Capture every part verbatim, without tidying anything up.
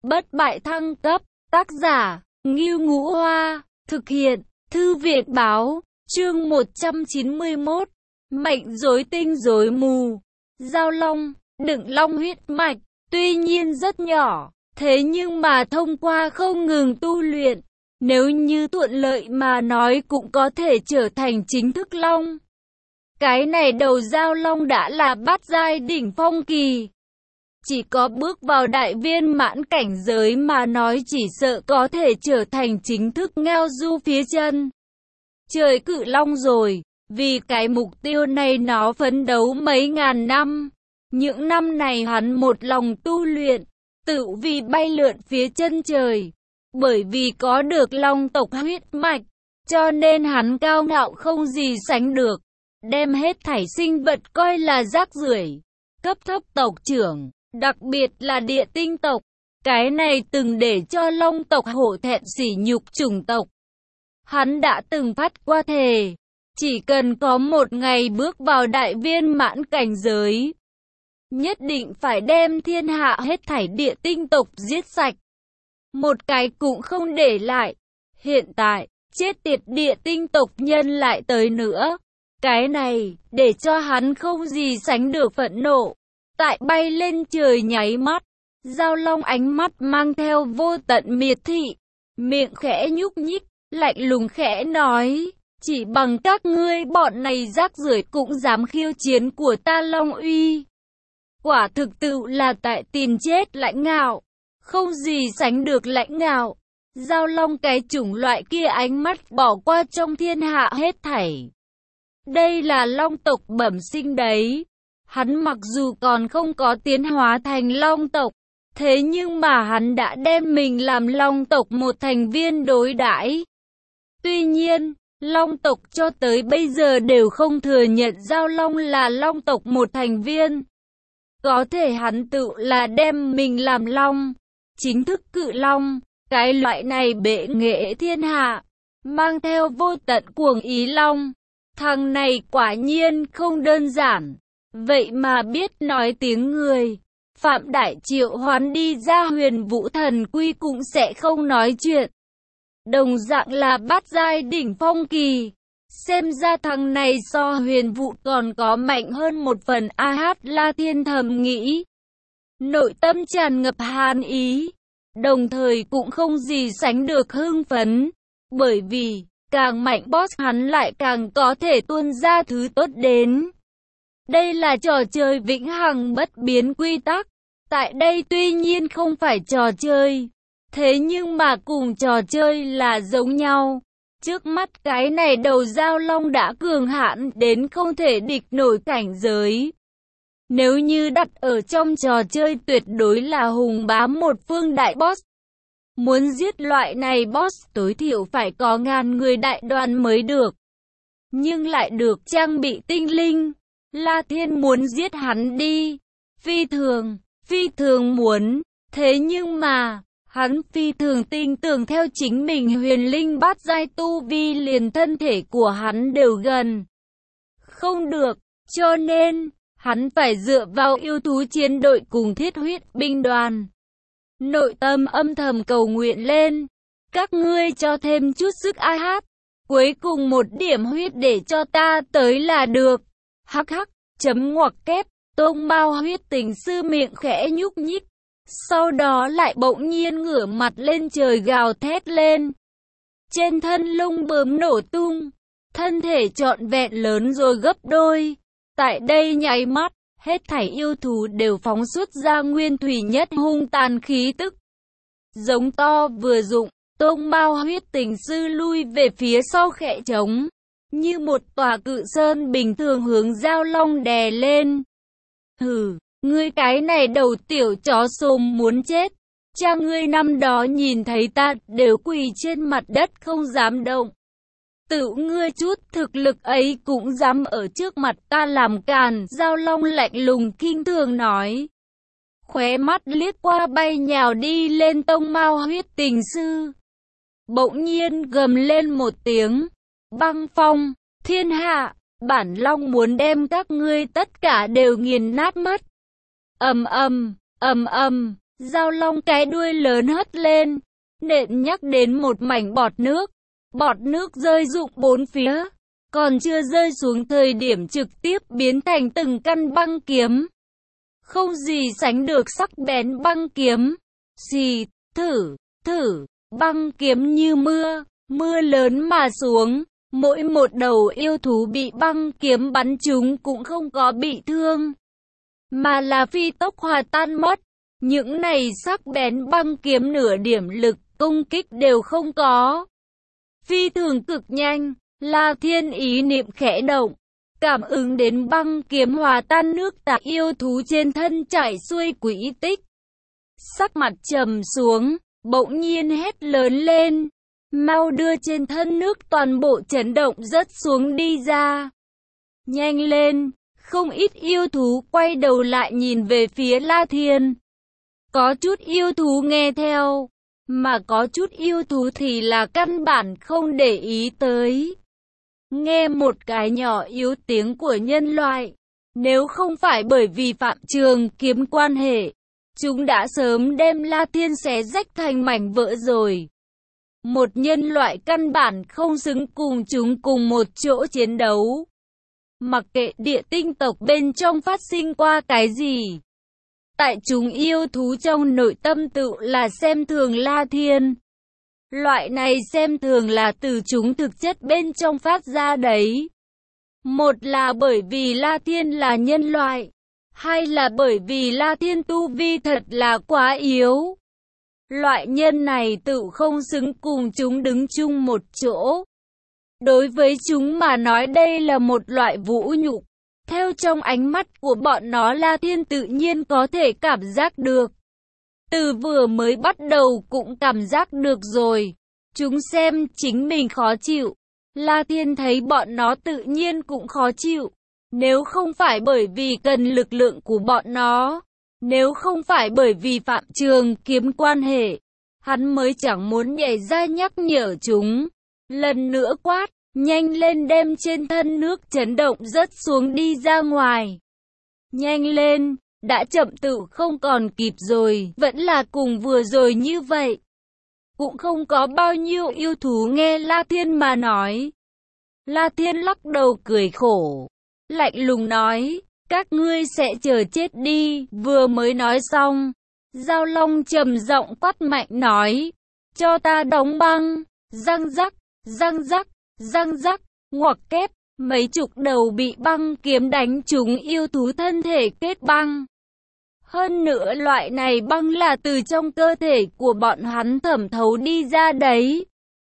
bất bại thăng cấp, tác giả, Ngưu Ngũ Hoa, thực hiện, Thư viện Báo, chương một trăm chín mươi mốt, mệnh rối tinh rối mù. Giao long, đựng long huyết mạch, tuy nhiên rất nhỏ, thế nhưng mà thông qua không ngừng tu luyện, nếu như thuận lợi mà nói cũng có thể trở thành chính thức long. Cái này đầu giao long đã là bát giai đỉnh phong kỳ. Chỉ có bước vào đại viên mãn cảnh giới mà nói chỉ sợ có thể trở thành chính thức ngao du phía chân trời cự long rồi. Vì cái mục tiêu này nó phấn đấu mấy ngàn năm. Những năm này hắn một lòng tu luyện, tự vì bay lượn phía chân trời. Bởi vì có được long tộc huyết mạch, cho nên hắn cao ngạo không gì sánh được. Đem hết thảy sinh vật coi là rác rưởi. Cấp thấp tộc trưởng, đặc biệt là địa tinh tộc. Cái này từng để cho long tộc hổ thẹn sỉ nhục chủng tộc. Hắn đã từng phát qua thề, chỉ cần có một ngày bước vào đại viên mãn cảnh giới, nhất định phải đem thiên hạ hết thảy địa tinh tộc giết sạch. Một cái cũng không để lại. Hiện tại, chết tiệt địa tinh tộc nhân lại tới nữa. Cái này, để cho hắn không gì sánh được phẫn nộ. Tại bay lên trời nháy mắt, giao long ánh mắt mang theo vô tận miệt thị, miệng khẽ nhúc nhích, lạnh lùng khẽ nói, chỉ bằng các ngươi bọn này rác rưởi cũng dám khiêu chiến của ta Long Uy. Quả thực tự là tại tìm chết lãnh ngạo, không gì sánh được lãnh ngạo. Giao long cái chủng loại kia ánh mắt bỏ qua trong thiên hạ hết thảy. Đây là long tộc bẩm sinh đấy. Hắn mặc dù còn không có tiến hóa thành long tộc, thế nhưng mà hắn đã đem mình làm long tộc một thành viên đối đãi. Tuy nhiên, long tộc cho tới bây giờ đều không thừa nhận giao long là long tộc một thành viên. Có thể hắn tự là đem mình làm long, chính thức cự long, cái loại này bệ nghệ thiên hạ, mang theo vô tận cuồng ý long. Thằng này quả nhiên không đơn giản, vậy mà biết nói tiếng người. Phạm Đại Triệu Hoán đi ra Huyền Vũ Thần Quy cũng sẽ không nói chuyện. Đồng dạng là bát giai đỉnh phong kỳ. Xem ra thằng này so Huyền Vũ còn có mạnh hơn một phần. A Hát La Thiên thầm nghĩ, nội tâm tràn ngập hàn ý, đồng thời cũng không gì sánh được hưng phấn. Bởi vì, càng mạnh boss hắn lại càng có thể tuôn ra thứ tốt đến. Đây là trò chơi vĩnh hằng bất biến quy tắc. Tại đây tuy nhiên không phải trò chơi, thế nhưng mà cùng trò chơi là giống nhau. Trước mắt cái này đầu giao long đã cường hãn đến không thể địch nổi cảnh giới. Nếu như đặt ở trong trò chơi tuyệt đối là hùng bá một phương đại boss. Muốn giết loại này boss tối thiểu phải có ngàn người đại đoàn mới được. Nhưng lại được trang bị tinh linh. La Thiên muốn giết hắn đi. Phi thường, phi thường muốn. Thế nhưng mà, hắn phi thường tin tưởng theo chính mình huyền linh bát giai tu vi liền thân thể của hắn đều gần. Không được, cho nên, hắn phải dựa vào yêu thú chiến đội cùng thiết huyết binh đoàn. Nội tâm âm thầm cầu nguyện lên. Các ngươi cho thêm chút sức A Hát. Cuối cùng một điểm huyết để cho ta tới là được. Hắc hắc, chấm ngoặc kép, Tông Mao huyết tình sư miệng khẽ nhúc nhích. Sau đó lại bỗng nhiên ngửa mặt lên trời gào thét lên. Trên thân lông bướm nổ tung, thân thể trọn vẹn lớn rồi gấp đôi. Tại đây nháy mắt, hết thảy yêu thú đều phóng xuất ra nguyên thủy nhất hung tàn khí tức. Giống to vừa dụng, Tông Mao huyết tình sư lui về phía sau khẽ trống, như một tòa cự sơn bình thường hướng giao long đè lên. Hừ, ngươi cái này đầu tiểu chó xồm muốn chết. Cha ngươi năm đó nhìn thấy ta đều quỳ trên mặt đất không dám động. Tự ngươi chút thực lực ấy cũng dám ở trước mặt ta làm càn. Giao long lạnh lùng kinh thường nói. Khóe mắt liếc qua bay nhào đi lên Tông Mao huyết tình sư. Bỗng nhiên gầm lên một tiếng. Băng phong, thiên hạ, bản long muốn đem các ngươi tất cả đều nghiền nát mất. Ầm ầm, ầm ầm, Giao long cái đuôi lớn hất lên, nện nhắc đến một mảnh bọt nước. Bọt nước rơi rụng bốn phía, còn chưa rơi xuống thời điểm trực tiếp biến thành từng căn băng kiếm. Không gì sánh được sắc bén băng kiếm. Xì, thử, thử, băng kiếm như mưa, mưa lớn mà xuống. Mỗi một đầu yêu thú bị băng kiếm bắn trúng cũng không có bị thương, mà là phi tốc hòa tan mất. Những này sắc bén băng kiếm nửa điểm lực công kích đều không có. Phi thường cực nhanh, La Thiên ý niệm khẽ động, cảm ứng đến băng kiếm hòa tan nước tà yêu thú trên thân chảy xuôi quỹ tích. Sắc mặt trầm xuống, bỗng nhiên hét lớn lên, mau đưa trên thân nước toàn bộ chấn động rớt xuống đi ra. Nhanh lên, không ít yêu thú quay đầu lại nhìn về phía La Thiên. Có chút yêu thú nghe theo, mà có chút yêu thú thì là căn bản không để ý tới. Nghe một cái nhỏ yếu tiếng của nhân loại, nếu không phải bởi vì Phạm Trường Kiếm quan hệ, chúng đã sớm đem La Thiên xé rách thành mảnh vỡ rồi. Một nhân loại căn bản không xứng cùng chúng cùng một chỗ chiến đấu. Mặc kệ địa tinh tộc bên trong phát sinh qua cái gì, tại chúng yêu thú trong nội tâm tự là xem thường La Thiên. Loại này xem thường là từ chúng thực chất bên trong phát ra đấy. Một là bởi vì La Thiên là nhân loại, hai là bởi vì La Thiên tu vi thật là quá yếu. Loại nhân này tự không xứng cùng chúng đứng chung một chỗ. Đối với chúng mà nói đây là một loại vũ nhục. Theo trong ánh mắt của bọn nó, La Thiên tự nhiên có thể cảm giác được. Từ vừa mới bắt đầu cũng cảm giác được rồi. Chúng xem chính mình khó chịu, La Thiên thấy bọn nó tự nhiên cũng khó chịu. Nếu không phải bởi vì cần lực lượng của bọn nó, nếu không phải bởi vì Phạm Trường Kiếm quan hệ, hắn mới chẳng muốn nhảy ra nhắc nhở chúng. Lần nữa quát, nhanh lên đem trên thân nước chấn động rớt xuống đi ra ngoài. Nhanh lên, đã chậm tự không còn kịp rồi, vẫn là cùng vừa rồi như vậy. Cũng không có bao nhiêu yêu thú nghe La Thiên mà nói. La Thiên lắc đầu cười khổ, lạnh lùng nói, các ngươi sẽ chờ chết đi. Vừa mới nói xong, Giao Long trầm giọng quát mạnh nói, cho ta đóng băng. Răng rắc, răng rắc, răng rắc, ngoặc kép, mấy chục đầu bị băng kiếm đánh trúng yêu thú thân thể kết băng. Hơn nữa loại này băng là từ trong cơ thể của bọn hắn thẩm thấu đi ra đấy.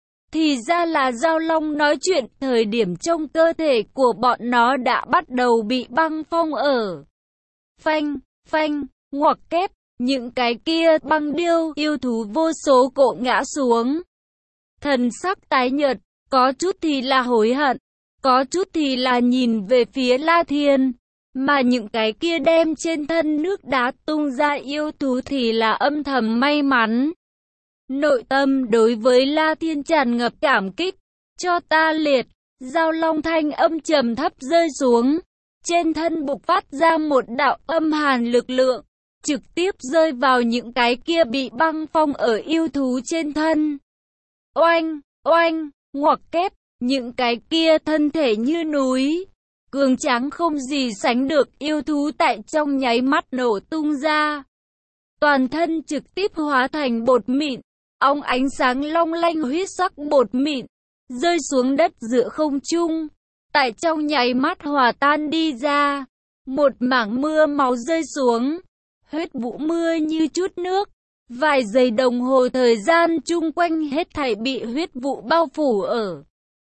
Thì ra là Giao Long nói chuyện thời điểm trong cơ thể của bọn nó đã bắt đầu bị băng phong ở. Phanh, phanh, ngoặc kép, những cái kia băng điêu yêu thú vô số cộ ngã xuống. Thần sắc tái nhợt, có chút thì là hối hận, có chút thì là nhìn về phía La Thiên. Mà những cái kia đem trên thân nước đá tung ra yêu thú thì là âm thầm may mắn. Nội tâm đối với La Thiên tràn ngập cảm kích. Cho ta liệt, Giao Long thanh âm trầm thấp rơi xuống. Trên thân bộc phát ra một đạo âm hàn lực lượng, trực tiếp rơi vào những cái kia bị băng phong ở yêu thú trên thân. Oanh, oanh, ngoặc kép, những cái kia thân thể như núi, cường tráng không gì sánh được yêu thú tại trong nháy mắt nổ tung ra. Toàn thân trực tiếp hóa thành bột mịn, óng ánh sáng long lanh huyết sắc bột mịn, rơi xuống đất giữa không trung. Tại trong nháy mắt hòa tan đi ra, một mảng mưa máu rơi xuống, huyết vụ mưa như chút nước. Vài giây đồng hồ thời gian chung quanh hết thảy bị huyết vụ bao phủ ở.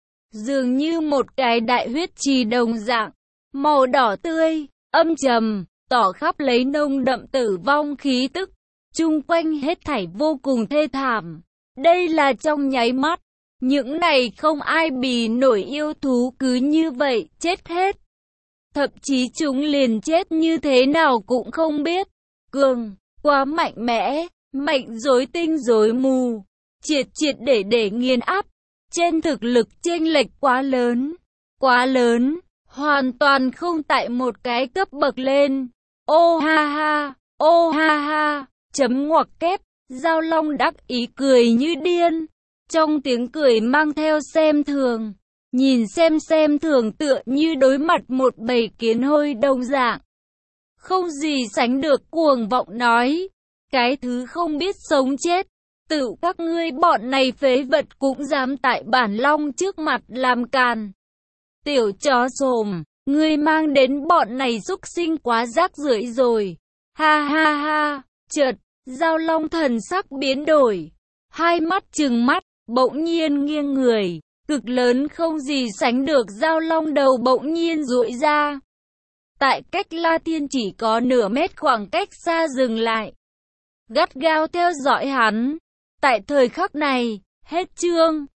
Dường như một cái đại huyết trì đồng dạng, màu đỏ tươi, âm trầm, tỏ khắp lấy nồng đậm tử vong khí tức. Chung quanh hết thảy vô cùng thê thảm. Đây là trong nháy mắt, những này không ai bì nổi yêu thú cứ như vậy chết hết. Thậm chí chúng liền chết như thế nào cũng không biết. Cường, quá mạnh mẽ, mạnh rối tinh rối mù, triệt triệt để để nghiền áp. Trên thực lực chênh lệch quá lớn, quá lớn, hoàn toàn không tại một cái cấp bậc lên. Ô ha ha, ô ha ha, Chấm ngoặc kép, Giao Long đắc ý cười như điên. Trong tiếng cười mang theo xem thường. Nhìn xem xem thường tựa như đối mặt một bầy kiến hôi đồng dạng. Không gì sánh được cuồng vọng nói. Cái thứ không biết sống chết. Tự các ngươi bọn này phế vật cũng dám tại bản Long trước mặt làm càn. Tiểu chó xồm, ngươi mang đến bọn này súc sinh quá rác rưởi rồi. Ha ha ha, chợt, Giao Long thần sắc biến đổi. Hai mắt trừng mắt, bỗng nhiên nghiêng người. Cực lớn không gì sánh được Giao Long đầu bỗng nhiên duỗi ra. Tại cách La Thiên chỉ có nửa mét khoảng cách xa dừng lại. Gắt gao theo dõi hắn. Tại thời khắc này, hết chương.